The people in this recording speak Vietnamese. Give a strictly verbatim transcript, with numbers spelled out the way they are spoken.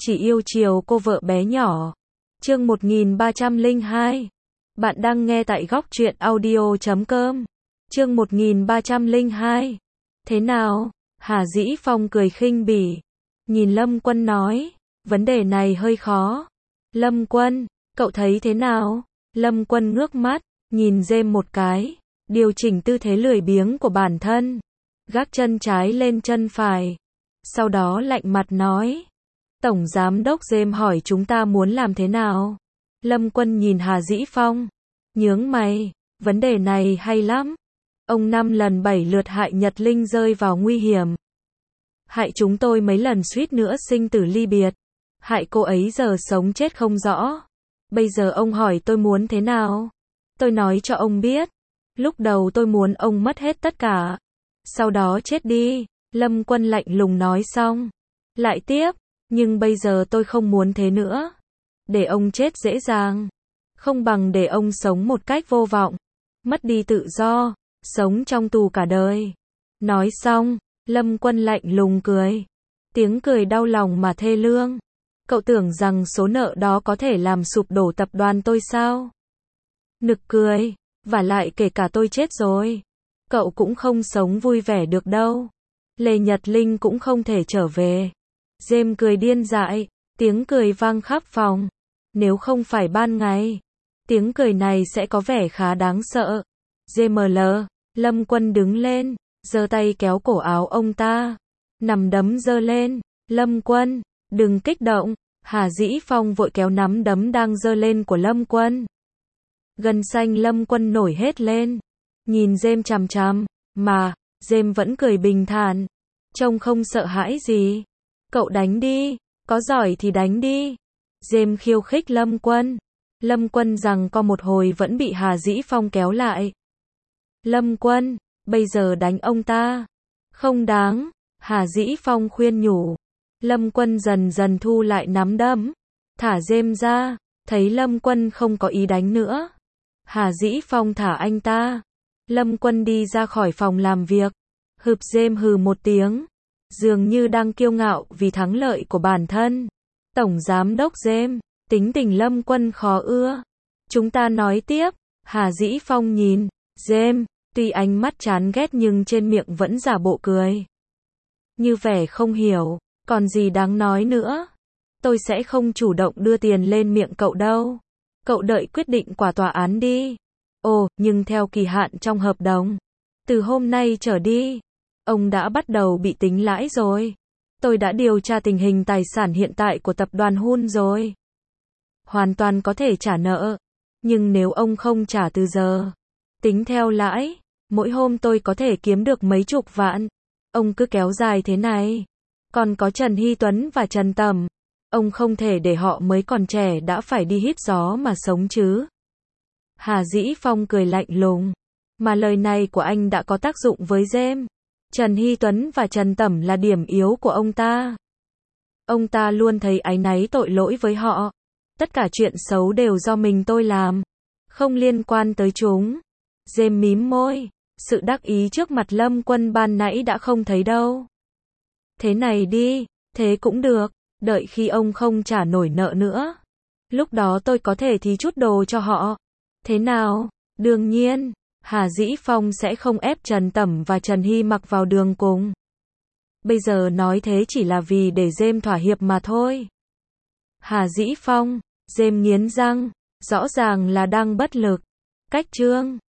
Chỉ yêu chiều cô vợ bé nhỏ. Chương một nghìn ba trăm lẻ hai. Bạn đang nghe tại góc truyện audio chấm com. Chương một nghìn ba trăm lẻ hai. Thế nào? Hà Dĩ Phong cười khinh bỉ. Nhìn Lâm Quân nói, vấn đề này hơi khó. Lâm Quân, cậu thấy thế nào? Lâm Quân ngước mắt, nhìn Dêm một cái, điều chỉnh tư thế lười biếng của bản thân, gác chân trái lên chân phải. Sau đó lạnh mặt nói, Tổng Giám đốc Dêm hỏi chúng ta muốn làm thế nào? Lâm Quân nhìn Hà Dĩ Phong, nhướng mày, vấn đề này hay lắm. Ông năm lần bảy lượt hại Nhật Linh rơi vào nguy hiểm. Hại chúng tôi mấy lần suýt nữa sinh tử ly biệt. Hại cô ấy giờ sống chết không rõ. Bây giờ ông hỏi tôi muốn thế nào? Tôi nói cho ông biết. Lúc đầu tôi muốn ông mất hết tất cả. Sau đó chết đi. Lâm Quân lạnh lùng nói xong. Lại tiếp. Nhưng bây giờ tôi không muốn thế nữa. Để ông chết dễ dàng. Không bằng để ông sống một cách vô vọng. Mất đi tự do. Sống trong tù cả đời. Nói xong, Lâm Quân lạnh lùng cười. Tiếng cười đau lòng mà thê lương. Cậu tưởng rằng số nợ đó có thể làm sụp đổ tập đoàn tôi sao? Nực cười. Và lại kể cả tôi chết rồi, cậu cũng không sống vui vẻ được đâu. Lê Nhật Linh cũng không thể trở về. Dêm cười điên dại. Tiếng cười vang khắp phòng. Nếu không phải ban ngày, tiếng cười này sẽ có vẻ khá đáng sợ. giê em lờ. Lâm Quân đứng lên, giơ tay kéo cổ áo ông ta. Nắm đấm giơ lên. Lâm Quân, đừng kích động. Hà Dĩ Phong vội kéo nắm đấm đang giơ lên của Lâm Quân. Gân xanh Lâm Quân nổi hết lên. Nhìn Dêm chằm chằm. Mà, Dêm vẫn cười bình thản. Trông không sợ hãi gì. Cậu đánh đi. Có giỏi thì đánh đi. Dêm khiêu khích Lâm Quân. Lâm Quân rằng co một hồi vẫn bị Hà Dĩ Phong kéo lại. Lâm Quân, bây giờ đánh ông ta. Không đáng. Hà Dĩ Phong khuyên nhủ. Lâm Quân dần dần thu lại nắm đấm. Thả Dêm ra. Thấy Lâm Quân không có ý đánh nữa, Hà Dĩ Phong thả anh ta. Lâm Quân đi ra khỏi phòng làm việc. Hụp Dêm hừ một tiếng. Dường như đang kiêu ngạo vì thắng lợi của bản thân. Tổng Giám đốc Dêm, tính tình Lâm Quân khó ưa. Chúng ta nói tiếp. Hà Dĩ Phong nhìn Dêm, tuy ánh mắt chán ghét nhưng trên miệng vẫn giả bộ cười. Như vẻ không hiểu, còn gì đáng nói nữa. Tôi sẽ không chủ động đưa tiền lên miệng cậu đâu. Cậu đợi quyết định của tòa án đi. Ồ, nhưng theo kỳ hạn trong hợp đồng. Từ hôm nay trở đi, ông đã bắt đầu bị tính lãi rồi. Tôi đã điều tra tình hình tài sản hiện tại của tập đoàn Hun rồi. Hoàn toàn có thể trả nợ. Nhưng nếu ông không trả từ giờ, tính theo lãi, mỗi hôm tôi có thể kiếm được mấy chục vạn. Ông cứ kéo dài thế này. Còn có Trần Hy Tuấn và Trần Tầm. Ông không thể để họ mới còn trẻ đã phải đi hít gió mà sống chứ. Hà Dĩ Phong cười lạnh lùng. Mà lời này của anh đã có tác dụng với Dêm. Trần Hy Tuấn và Trần Tẩm là điểm yếu của ông ta. Ông ta luôn thấy áy náy tội lỗi với họ. Tất cả chuyện xấu đều do mình tôi làm. Không liên quan tới chúng. Dêm mím môi. Sự đắc ý trước mặt Lâm Quân ban nãy đã không thấy đâu. Thế này đi. Thế cũng được. Đợi khi ông không trả nổi nợ nữa. Lúc đó tôi có thể thí chút đồ cho họ. Thế nào? Đương nhiên, Hà Dĩ Phong sẽ không ép Trần Tẩm và Trần Hy mặc vào đường cùng. Bây giờ nói thế chỉ là vì để Dêm thỏa hiệp mà thôi. Hà Dĩ Phong, Dêm nghiến răng, rõ ràng là đang bất lực. Cách chương